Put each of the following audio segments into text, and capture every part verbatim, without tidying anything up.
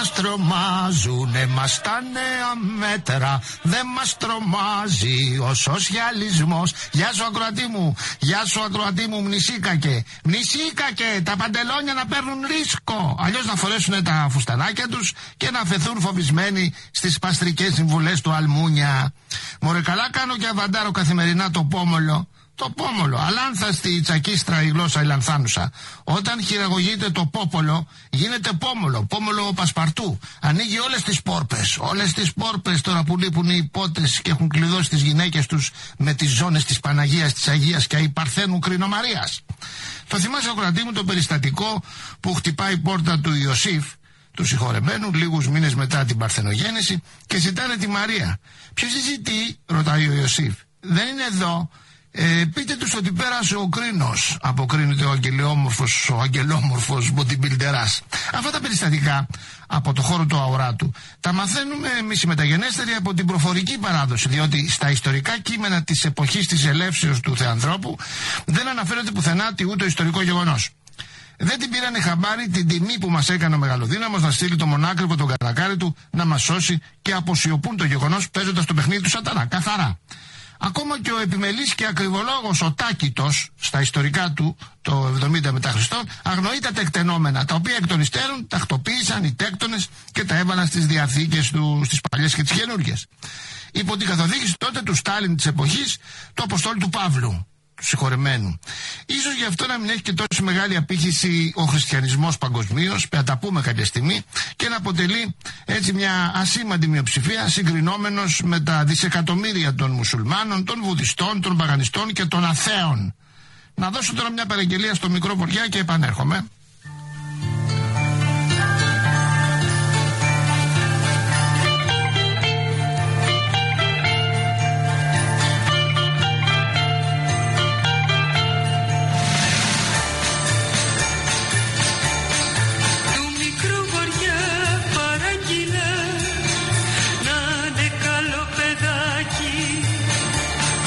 μας τρομάζουνε μας τα νέα μέτρα, δεν μας τρομάζει ο σοσιαλισμός. Γεια σου ακροατή μου, γεια σου ακροατή μου, μνησίκακε. Μνησίκακε, τα παντελόνια να παίρνουν ρίσκο. Αλλιώς να φορέσουν τα φουστανάκια τους και να φεθούν φοβισμένοι στις παστρικές συμβουλές του Αλμούνια. Μωρέ, καλά κάνω και αβαντάρω καθημερινά το πόμολο. Το πόμολο, αλάνθαστη η τσακίστρα η γλώσσα η λανθάνουσα. Όταν χειραγωγείται το πόπολο, γίνεται πόμολο, πόμολο πασπαρτού. Ανοίγει όλες τις πόρπες, όλες τις πόρπες τώρα που λείπουν οι υπότες και έχουν κλειδώσει τις γυναίκες τους με τις ζώνες της Παναγίας, της Αγίας και η Παρθένου Κρινομαρίας. Το θυμάσαι ο κρατή μου το περιστατικό που χτυπάει η πόρτα του Ιωσήφ, του συγχωρεμένου, λίγους μήνες μετά την Παρθενογέννηση και ζητάνε τη Μαρία. Ποιος ζητεί, ρωτάει ο Ιωσήφ. Δεν είναι εδώ. Ε, πείτε τους ότι πέρασε ο Κρίνος, αποκρίνεται ο αγγελόμορφος, ο αγγελόμορφος bodybuilderάς. Αυτά τα περιστατικά από το χώρο του αοράτου τα μαθαίνουμε εμείς οι μεταγενέστεροι από την προφορική παράδοση, διότι στα ιστορικά κείμενα της εποχής της ελεύσεως του Θεανθρώπου δεν αναφέρεται πουθενά τι ούτε ιστορικό γεγονός. Δεν την πήρανε χαμπάρι την τιμή που μας έκανε ο Μεγαλοδύναμος να στείλει το μονάκριβο τον καρακάρι του να μας σώσει και αποσιωπούν το γεγονός παίζοντας το παιχνίδι του σατανά, καθαρά. Ακόμα και ο επιμελής και ακριβολόγος ο Τάκητος, στα ιστορικά του το εβδομήντα μετά Χριστόν, αγνοεί τα τεκτενόμενα, τα οποία εκ των υστέρων τακτοποίησαν οι τέκτονες και τα έβαλαν στις διαθήκες του, στις παλιές και τις καινούργιες. Υπό την καθοδήγηση τότε του Στάλιν της εποχής, του Αποστόλου του Παύλου, του συγχωρεμένου. Ίσως γι' αυτό να μην έχει και τόσο μεγάλη απήχηση ο χριστιανισμός παγκοσμίως, να τα πούμε κάποια στιγμή, και να αποτελεί έτσι μια ασήμαντη μειοψηφία συγκρινόμενος με τα δισεκατομμύρια των μουσουλμάνων, των βουδιστών, των παγανιστών και των αθέων. Να δώσω τώρα μια παραγγελία στο μικρό βοριά και επανέρχομαι.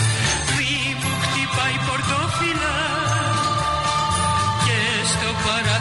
Para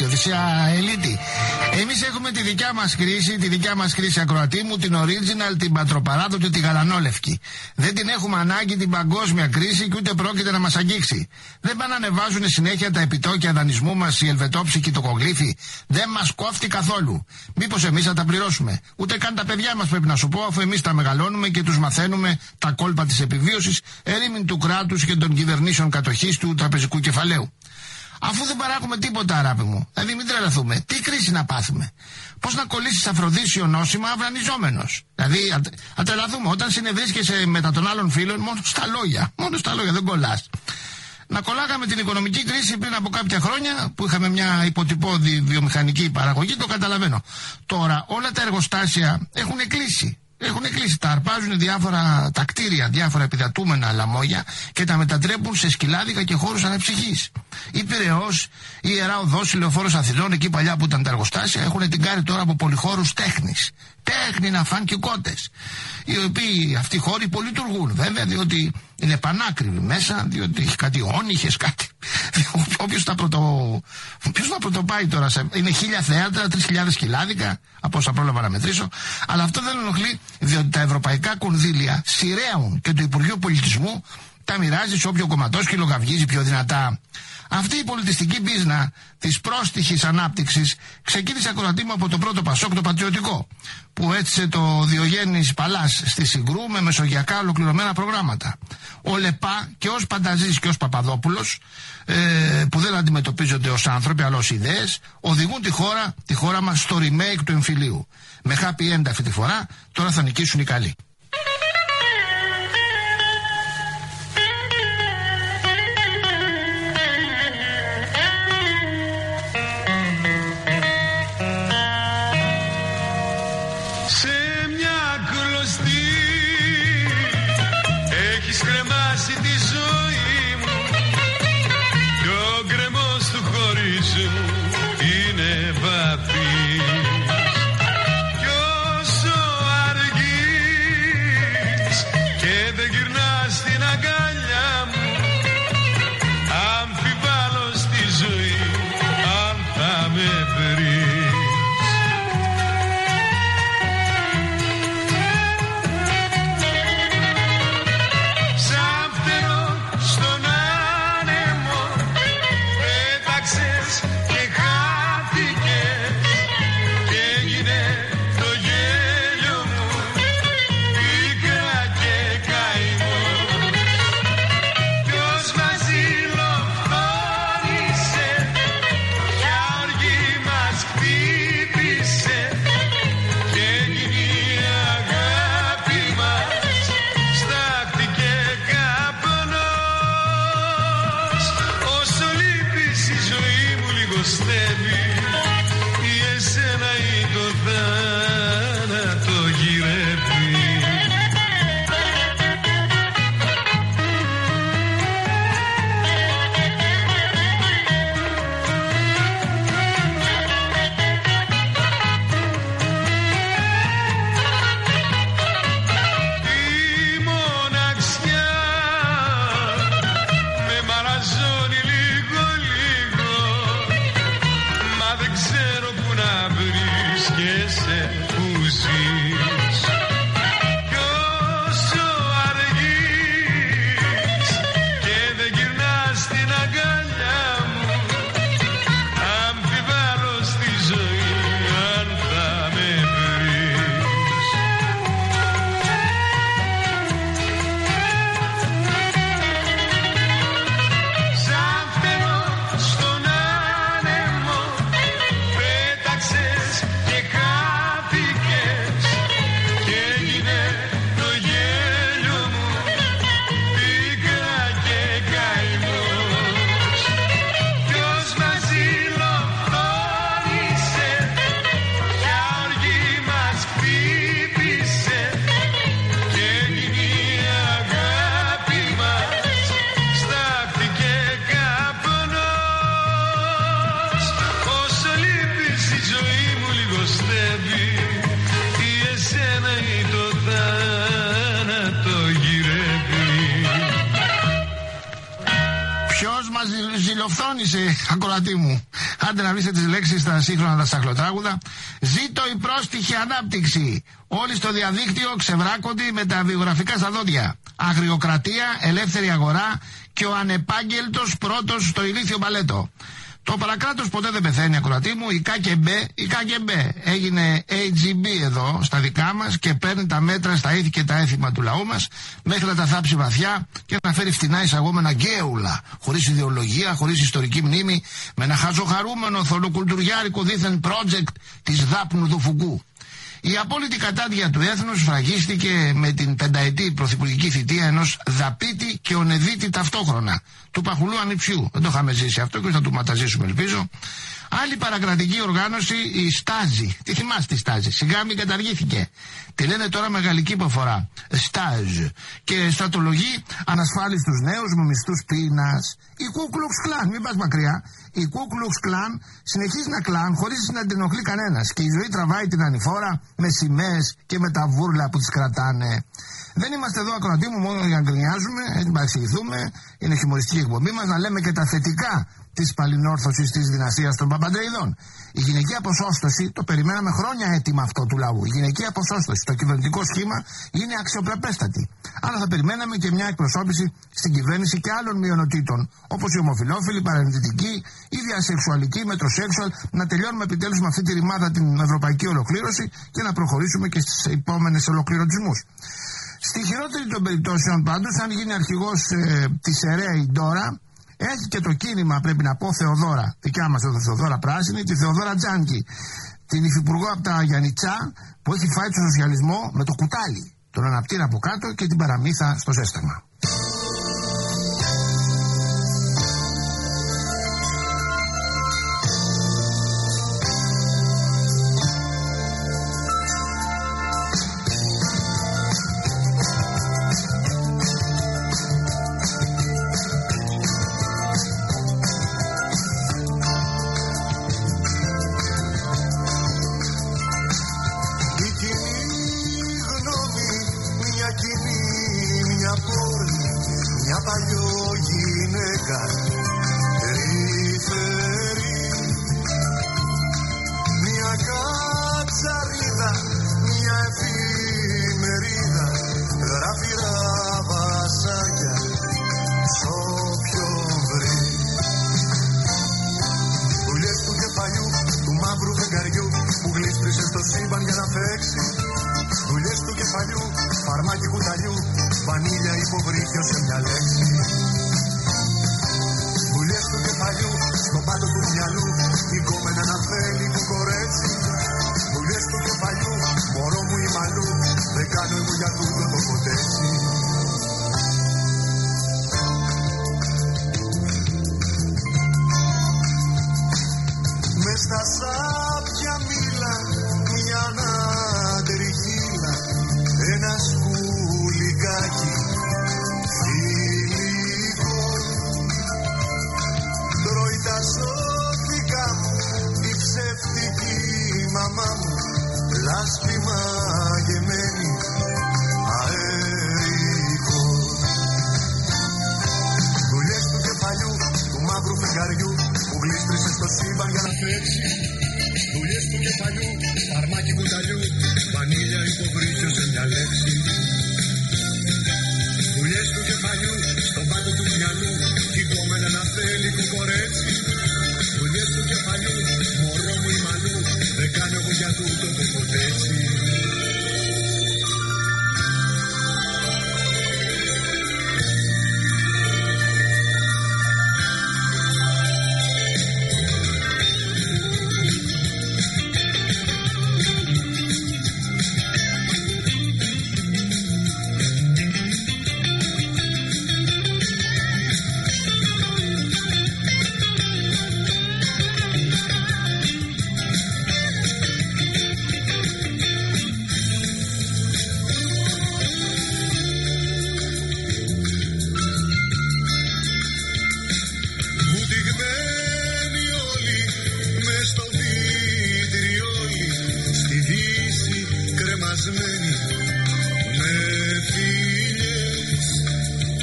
Οδυσσέα Ελίτη. Εμείς έχουμε τη δικιά μας κρίση, τη δικιά μας κρίση, ακροατή μου, την original, την πατροπαράδοτη, τη γαλανόλευκη. Δεν την έχουμε ανάγκη την παγκόσμια κρίση και ούτε πρόκειται να μας αγγίξει. Δεν πάνε να ανεβάζουν συνέχεια τα επιτόκια δανεισμού μας οι ελβετόψοι το κογλίφοι. Δεν μας κόφτει καθόλου. Μήπως εμείς θα τα πληρώσουμε? Ούτε καν τα παιδιά μας πρέπει να σου πω, αφού εμείς τα μεγαλώνουμε και τους μαθαίνουμε τα κόλπα της επιβίωσης, ερήμην του κράτους και των κυβερνήσεων κατοχής του τραπεζικού κεφαλαίου. Αφού δεν παράγουμε τίποτα, αγάπη μου. Δηλαδή, μην τρελαθούμε. Τι κρίση να πάθουμε? Πώς να κολλήσεις αφροδίσιο νόσημα αυρανιζόμενος? Δηλαδή, α τρελαθούμε. Όταν συνευρίσκεσαι μετά των άλλων φίλων, μόνο στα λόγια. Μόνο στα λόγια, δεν κολλάς. Να κολλάγαμε την οικονομική κρίση πριν από κάποια χρόνια που είχαμε μια υποτυπώδη βιομηχανική παραγωγή, το καταλαβαίνω. Τώρα όλα τα εργοστάσια έχουν κλείσει. Έχουν κλείσει, τα αρπάζουν διάφορα τα κτίρια, διάφορα επιδατούμενα λαμόγια και τα μετατρέπουν σε σκυλάδικα και χώρους αναψυχής. Η Πειραιώς, η Ιερά Οδός, η Λεωφόρος Αθηνών, εκεί παλιά που ήταν τα εργοστάσια, έχουν την κάρη τώρα από πολυχώρους τέχνης. Τέχνη να φαν και κότες. Οι οποίοι αυτοί οι χώροι πολυλειτουργούν βέβαια, διότι είναι πανάκριβοι μέσα, διότι έχει κάτι όνυχες, κάτι. Όποιος θα πρωτο... Ποιος θα πρωτοπάει τώρα, σε... είναι χίλια θέατρα, τρεις χιλιάδες σκυλάδικα, από όσα πρόλαβα να μετρήσω. Αλλά αυτό δεν ενοχλεί, διότι τα ευρωπαϊκά κονδύλια σειραίουν και το Υπουργείο Πολιτισμού τα μοιράζει σε όποιο κομματόσκυλο γαυγίζει πιο δυνατά. Αυτή η πολιτιστική μπίζνα της πρόστιχης ανάπτυξης ξεκίνησε, ακροατή μου, από το πρώτο Πασόκ, το πατριωτικό, που έτσισε το Διογέννης Παλάς στη Συγκρού με μεσογειακά ολοκληρωμένα προγράμματα. Ο Λεπά και ως Πανταζής και ως Παπαδόπουλος, ε, που δεν αντιμετωπίζονται ως άνθρωποι αλλά ως ιδέες, οδηγούν τη χώρα, τη χώρα μας στο remake του εμφυλίου. Με happy end αυτή τη φορά, τώρα θα νικήσουν οι καλοί. Ζηλοφθόνησε, ακροατή μου. Άντε να βρείτε τις λέξεις στα σύγχρονα τα σαχλοτράγουδα. Ζήτω η πρόστιχη ανάπτυξη. Όλοι στο διαδίκτυο ξεβράκονται με τα βιογραφικά στα δόντια. Αγριοκρατία, ελεύθερη αγορά και ο ανεπάγγελτος πρώτος στο ηλίθιο μπαλέτο. Το παρακράτος ποτέ δεν πεθαίνει, ακροατή μου. Η ΚΑΚΕΜΠΕ, η ΚΑΚΕΜΠΕ έγινε έι τζι μπι εδώ στα δικά μας και παίρνει τα μέτρα στα ήθη και τα έθιμα του λαού μας μέχρι να τα θάψει βαθιά και να φέρει φτηνά εισαγόμενα γκέουλα, χωρίς ιδεολογία, χωρίς ιστορική μνήμη, με ένα χαζοχαρούμενο θολοκουλτουριάρικο δίθεν project της δάπνου του Φουκού. Η απόλυτη κατάδια του έθνους φραγίστηκε με την πενταετή πρωθυπουργική θητεία ενός δαπίτη και ονεδίτη ταυτόχρονα, του Παχουλού Ανιψιού. Δεν το είχαμε ζήσει αυτό και θα το ματαζήσουμε, ελπίζω. Άλλη παρακρατική οργάνωση, η Στάζη. Τι θυμάστε τη Στάζη? Σιγά μην καταργήθηκε. Τη λένε τώρα με γαλλική προφορά. Στάζ. Και στρατολογεί ανασφάλιστους νέους με μισθούς πείνας. Η Ku Klux Klan, μην πας μακριά. Η Ku Klux Klan συνεχίζει να κλάν χωρίς να την ενοχλεί κανένας. Και η ζωή τραβάει την ανηφόρα με σημαίες και με τα βούρλα που τις κρατάνε. Δεν είμαστε εδώ, ακροατή μου, μόνο για να γκρινιάζουμε, να παρεξηγηθούμε. Είναι χιουμοριστική εκπομπή μας, να λέμε και τα θετικά της παλινόρθωσης της δυναστείας των Παπαντρεϊδών. Η γυναικεία ποσόστοση, το περιμέναμε χρόνια έτοιμα αυτό του λαού. Η γυναικεία ποσόστοση, το κυβερνητικό σχήμα είναι αξιοπρεπέστατη. Αλλά θα περιμέναμε και μια εκπροσώπηση στην κυβέρνηση και άλλων μειονοτήτων, όπως οι ομοφυλόφιλοι, παρενδυτικοί, η διασεξουαλική, μετροσέξουαλ, να τελειώνουμε επιτέλους με αυτή τη ρημάδα την ευρωπαϊκή ολοκλήρωση και να προχωρήσουμε και στις επόμενες ολοκληρωτισμούς. Στη χειρότερη των περιπτώσεων πάντως, αν γίνει αρχηγός ε, της ΕΡΕΑ η Ντόρα, έχει και το κίνημα, πρέπει να πω, Θεοδόρα, δικιά μας εδώ Θεοδόρα Πράσινη, τη Θεοδόρα Τζάνκη, την υφυπουργό από τα Γιαννιτσά, που έχει φάει το σοσιαλισμό με το κουτάλι, τον αναπτύρα από κάτω και την παραμύθα στο ζέσταμα.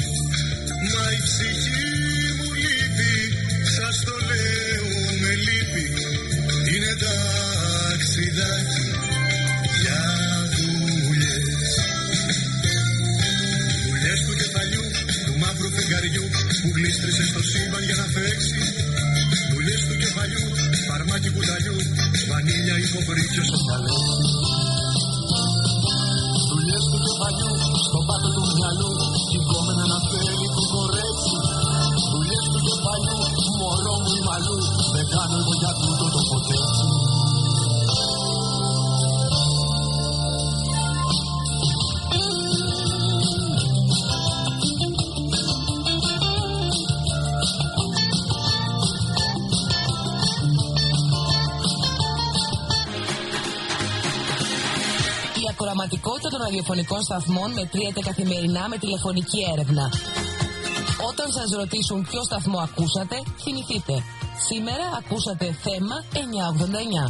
Μα η ψυχή μου λείπει, σας το λέω με λύπη. γλίστρισε στο σύμπαν για να παίξει. Δουλειές του κεφαλιού, φαρμάκι κουταλιού, βανίλια υποκρίτιο στο μυαλό. Δουλειές του κεφαλιού, στο πάτο του μυαλού, σηκώμενα να θέλει το κορέτσι. Δουλειές του κεφαλιού, μωρό μου η μαλλού, δεν κάνω εγώ για τούτο το ποτέ. Η ακροαματικότητα των ραδιοφωνικών σταθμών μετριέται καθημερινά με τηλεφωνική έρευνα. Όταν σας ρωτήσουν ποιο σταθμό ακούσατε, θυμηθείτε. Σήμερα ακούσατε θέμα εννιακόσια ογδόντα εννιά.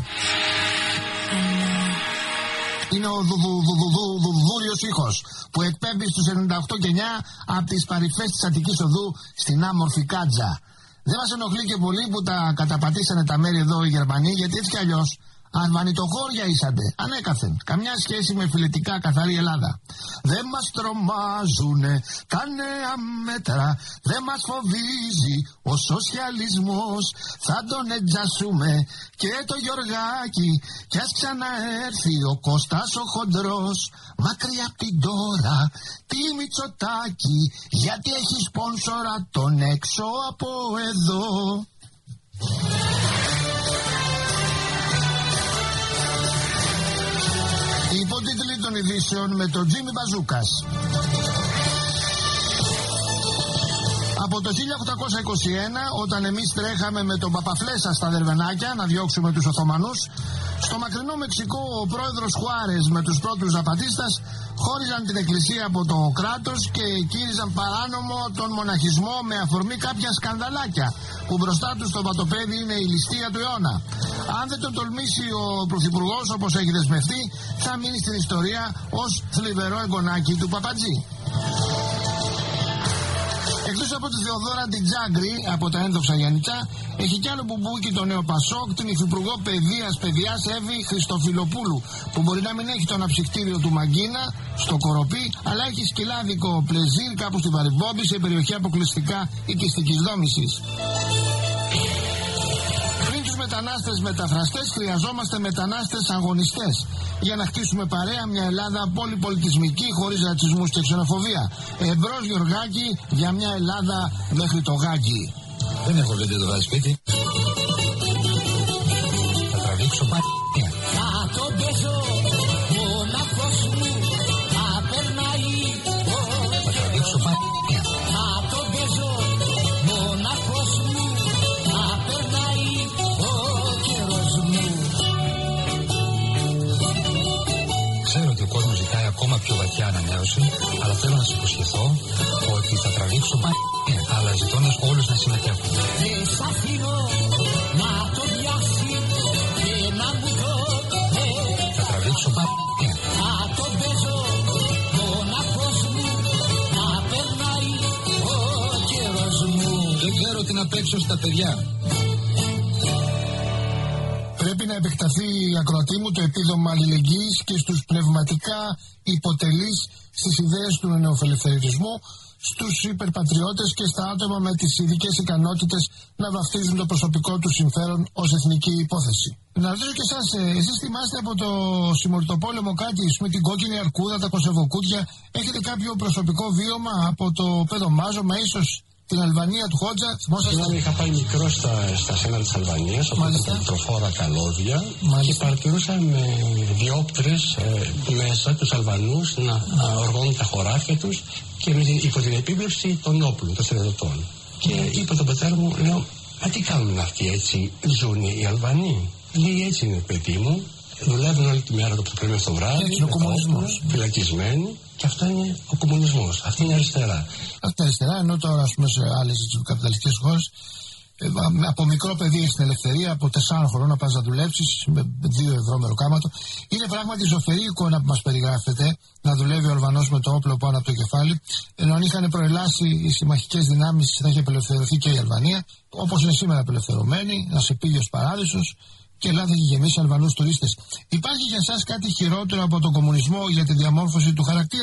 Είναι ο δούδουριος ήχος που εκπέμπει στους ενενήντα οκτώ και εννιά από τις παρυφές της Αττικής Οδού στην άμορφη Κάτζα. Δεν μας ενοχλεί και πολύ που τα καταπατήσανε τα μέρη εδώ οι Γερμανοί, γιατί έτσι κι αλλιώς Ανβανιτοχώρια ήσαντε, ανέκαθεν. Καμιά σχέση με φιλετικά καθαρή Ελλάδα. Δεν μας τρομάζουνε τα νέα μέτρα, δεν μας φοβίζει ο σοσιαλισμός. Θα τον ετζάσουμε και το Γιωργάκι, κι ας ξαναέρθει ο Κώστας ο χοντρός. Μακριά απ' την τώρα τη Μητσοτάκη, γιατί έχει σπόνσορα τον έξω από εδώ. Υπότιτλοι των ειδήσεων με τον Τζίμι Μπαζούκας. Από το χίλια οκτακόσια είκοσι ένα, όταν εμείς τρέχαμε με τον Παπαφλέσσα στα Δερβενάκια να διώξουμε τους Οθωμανούς, στο μακρινό Μεξικό ο πρόεδρος Χουάρες με τους πρώτους Ζαπατίστας χώριζαν την εκκλησία από το κράτος και κήρυζαν παράνομο τον μοναχισμό με αφορμή κάποια σκανδαλάκια που μπροστά τους στο βατοπέδι είναι η ληστεία του αιώνα. Αν δεν τον τολμήσει ο πρωθυπουργός όπως έχει δεσμευτεί, θα μείνει στην ιστορία ως θλιβερό εγγονάκι του Παπατζή. Εκτός από τη Θεοδόρα Ντιτζάγκρη από τα ένδοξα Γιαννικά, έχει κι άλλο μπουμπούκι το νέο Πασόκ, την υφυπουργό παιδείας παιδιάς Εύη Χριστοφιλοπούλου, που μπορεί να μην έχει το αναψυκτήριο του Μαγκίνα στο Κοροπή, αλλά έχει σκυλάδικο πλεζίρ κάπου στη Βαριμπόμπη, σε περιοχή αποκλειστικά οικιστικής δόμησης. Πριν τους μετανάστες μεταφραστές, χρειαζόμαστε μετανάστες αγωνιστές για να χτίσουμε παρέα μια Ελλάδα πολυπολιτισμική, χωρίς ρατσισμούς και ξενοφοβία. Εμπρός Γιωργάκη για μια Ελλάδα μέχρι το Γάγκη. Δεν έχω βέντε το βάζει σπίτι. Θα τραβήξω πάλι. Θα το παίζω μοναχός μου, θα περνάει. Θα τραβήξω πάλι. Θα το παίζω μοναχός μου, θα περνάει ο καιρός μου. Ξέρω ότι ο κόσμος ζητάει ακόμα πιο βαθιά ανανέωση, αλλά θέλω να σας υποσχεθώ ότι θα τραβήξω πάλι, αλλά ζητώντας όλους να συμμετέχουν. Δεν σ' αφήνω να το πιάσεις και να μου το πες. Θα τραβήξω πάλι. Θα το παίζω μοναχός μου, θα περνάει ο καιρός μου. Δεν ξέρω τι να παίξω στα παιδιά. Πρέπει να επεκταθεί η ακροατή μου το επίδομα αλληλεγγύης και στους πνευματικά υποτελείς στις ιδέες του νεοφελευθερισμού, στους υπερπατριώτες και στα άτομα με τις ειδικές ικανότητες να βαφτίζουν το προσωπικό του συμφέρον ως εθνική υπόθεση. Να ρωτήσω και εσάς, εσείς θυμάστε από το συμμοριτοπόλεμο κάτι με την κόκκινη αρκούδα, τα κοσεβοκούτια, έχετε κάποιο προσωπικό βίωμα από το Πεδομάζωμα, ίσως την Αλβανία του Χότζα? Θυμάμαι, είχα πάει μικρό στα, στα σύνορα της Αλβανίας, από τα τροφόρα καλώδια. Μάλιστα. Και παρατηρούσα με διόπτρες ε, μέσα τους Αλβανούς να οργώνουν τα χωράφια τους και με, υπό την επίβλεψη των όπλων, των στρατιωτών. Και είπα τον πατέρα μου, λέω, μα τι κάνουν αυτοί έτσι, ζουν οι Αλβανοί? Λέει, έτσι είναι παιδί μου, δουλεύουν όλη τη μέρα το πρωί στο βράδυ, έτσι είναι ο κομμουνισμός, φυλακισμένοι. Και αυτό είναι ο κομμουνισμός, αυτή είναι αριστερά. Αυτή είναι αριστερά, ενώ τώρα ας πούμε σε άλλες καπιταλιστικές χώρες ε, από μικρό παιδί στην ελευθερία, από τεσσάρων χρονών να πας να δουλέψεις με δύο ευρώ μεροκάματο. Είναι πράγματι ζωφερή εικόνα που μας περιγράφεται, να δουλεύει ο Αλβανός με το όπλο πάνω από το κεφάλι, ενώ αν είχαν προελάσει οι συμμαχικές δυνάμεις θα είχε απελευθερωθεί και η Αλβανία, όπως είναι σήμερα απελευθερωμένη, να σε πήγε ως παράδεισος. Και η Ελλάδα έχει γεμίσει Αλβανούς τουρίστες. Υπάρχει για εσάς κάτι χειρότερο από τον κομμουνισμό για τη διαμόρφωση του χαρακτήρα?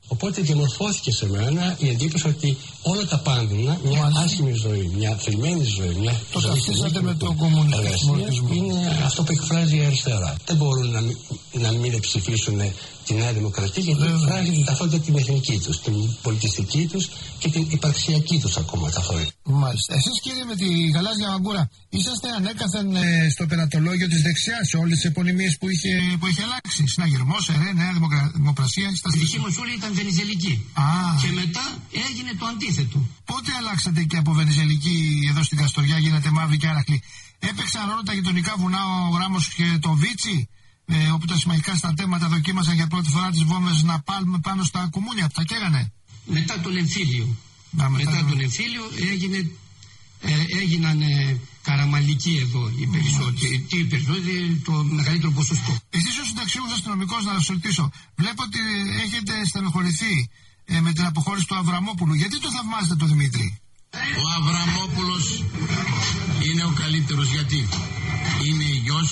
Οπότε διαμορφώθηκε σε μένα η εντύπωση ότι όλα τα πάντηνα, μια Μάλιστα. άσχημη ζωή, μια θλιμμένη ζωή, μια το ζωή με το κομμουνισμό, είναι αυτό που εκφράζει η αριστερά. Δεν μπορούν να, να μην ψηφίσουν τη Νέα Δημοκρατία, γιατί εκφράζει την ταυτότητα την εθνική τους, την πολιτιστική τους και την υπαρξιακή τους ακόμα ταυτότητα. Μάλιστα. Εσείς, κύριε, με τη γαλάζια μαγκούρα, είσαστε ανέκαθεν ε, στο πενατολόγιο της δεξιάς σε όλες τις επωνυμίες που είχε, που είχε αλλάξει. Συναγερμός, ΕΡΕ, Νέα Δημοκρασία. Η δική μου σχολή ήταν βενιζελική. Α. Και μετά έγινε το αντίθετο. Πότε αλλάξατε και από βενιζελική εδώ στην Καστοριά, γίνατε μαύρη και άραχλη? Έπαιξαν ρόλο τα γειτονικά βουνά, ο Ράμος και το Βίτσι, ε, όπου τα συμμαχικά στρατεύματα δοκίμασαν για πρώτη φορά τις βόμβες να πάλουμε πάνω στα κουμούνια που τα καίγανε? Μετά τον εμφύλιο. Να, μετά, μετά τον εμφύλιο έγινε, ε, έγιναν ε, καραμαλικοί εδώ οι περισσότεροι. Τι οι περισσότεροι, το μεγαλύτερο ποσοστό. Εσείς ως συνταξιούχος αστυνομικός, να σας ρωτήσω, βλέπω ότι έχετε στενοχωρηθεί ε, με την αποχώρηση του Αβραμόπουλου. Γιατί το θαυμάζετε τον Δημήτρη? Ο Αβραμόπουλος είναι ο καλύτερος, γιατί είναι γιος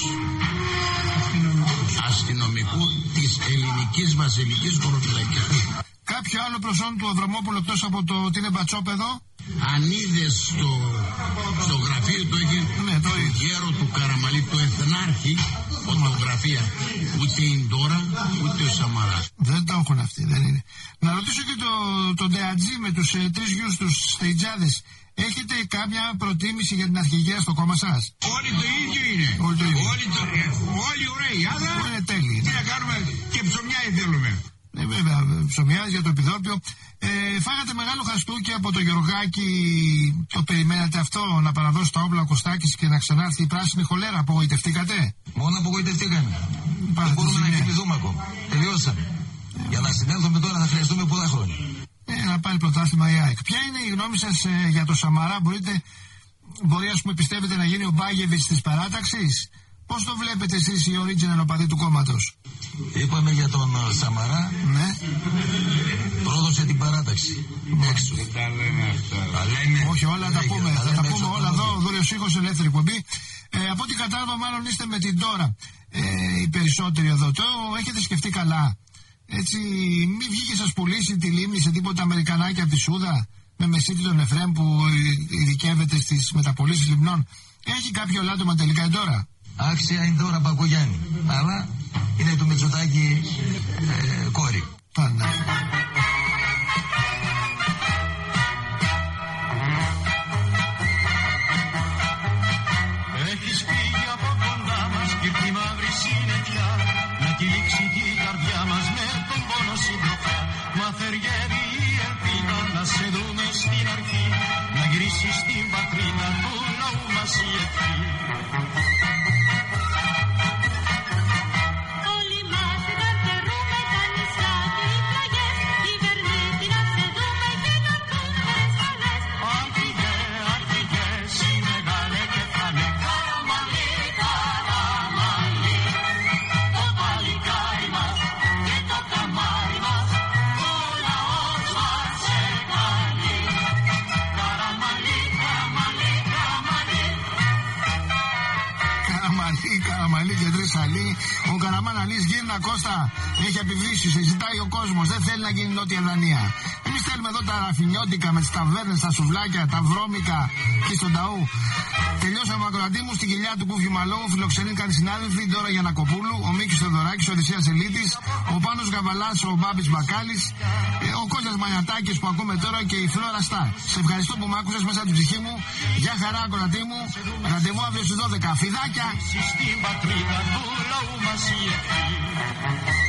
αστυνομικού της ελληνικής βασιλικής χωροφυλακής. Κάποιο άλλο προσόν του Αβραμόπουλου εκτός από το ότι είναι μπατσόπεδο? Αν είδες στο, στο γραφείο του έχει ναι, το γέρο του Καραμαλή, το εθνάρχη, φωτογραφία. Ούτε η Ντόρα, ούτε ο Σαμαράς. Δεν το έχουν αυτοί, δεν είναι. Να ρωτήσω και τον το Ντεατζή με τους ε, τρεις γιους τους Στεϊτζάδες. Έχετε κάποια προτίμηση για την αρχηγία στο κόμμα σας? Όλοι το ίδιο είναι. Όλοι το ίδιο. Όλοι, το, όλοι ωραίοι, αλλά είναι τέλειοι. Τι να κάνουμε, και ψωμιά θέλουμε. Ναι, βέβαια, ψωμιάζει για το επιδόρπιο. Ε, φάγατε μεγάλο χαστούκι από το Γεωργάκη. Το περιμένατε αυτό, να παραδώσει τα όπλα ο Κωστάκης και να ξανάρθει η πράσινη χολέρα? Απογοητευτήκατε? Μόνο απογοητευτήκαμε. Δεν μπορούμε να κοιμηθούμε ακόμα. Τελειώσαμε. Ε, για να συνέλθουμε τώρα θα χρειαστούμε πολλά χρόνια. Ε, να πάρει πρωτάθλημα η ΑΕΚ. Ποια είναι η γνώμη σας ε, για το Σαμαρά? Μπορείτε, μπορεί, ας πούμε, πιστεύετε να γίνει ο Μπάγεβιτς της παράταξης? Πώς το βλέπετε εσείς, οι original οπαδοί του κόμματος? Είπαμε για τον uh, Σαμαρά. Ναι. Πρόδωσε την παράταξη. Έξω. Δεν τα λέμε αυτά. Τα λέμε. Όχι, όλα τα πούμε. Τα Θα τα πούμε έξω, όλα εδώ. Δούριος ήχος, ελεύθερη εκπομπή. Ε, από ό,τι κατάλαβα, μάλλον είστε με την Ντόρα. Ε, οι περισσότεροι εδώ. Το έχετε σκεφτεί καλά? Έτσι, μην βγει και σας πουλήσει τη λίμνη σε τίποτα Αμερικανάκια από τη Σούδα, με μεσίτη τον Εφραίμ που ειδικεύεται στις μεταπωλήσεις λιμνών. Έχει κάποιο λάτωμα τελικά η Ντόρα? Άξια είναι τώρα Πακογιάννη, αλλά είναι του Μητσοτάκη ε, κόρη. Πάντα. Έχεις φύγει από κοντά μας και τη μαύρη συννεφιά, να κυλήξει την καρδιά μας με τον πόνο συντροφιά. Μα θεργεύει η ελπίδα να σε δούμε στην αρχή, να γυρίσεις στην πατρίδα του λαού μας η ευχή. Ο Καραμάν Αλής, γύρνα Κώστα, έχει επιβρήσει, συζητάει ο κόσμος, δεν θέλει να γίνει Νότια Δανία. Εμείς θέλουμε εδώ τα ραφινιώτικα με τις ταβέρνες, τα σουβλάκια, τα βρώμικα και στον ταού. Τελειώσαμε ακροατή μου στην κοιλιά του Κούφι Μαλόγου, φιλοξενήν καλή συνάδελφοι, Ντόρα Γιανακοπούλου, ο Μίκης Θεοδωράκης, ο Οδυσσέας Ελίτης, ο Πάνος Γαβαλάς, ο Μπάμπης Μπακάλης, ο Κώστας Μανιατάκης που ακούμε τώρα και η Φλόρα Σταρ. Σε ευχαριστώ που μ' άκουσες μέσα από την ψυχή μου. Γεια χαρά ακροατή μου, ραντεβού αύριο στις δώδεκα. Φιδάκια! Στην πατρίδα του λαού μας η ευχή.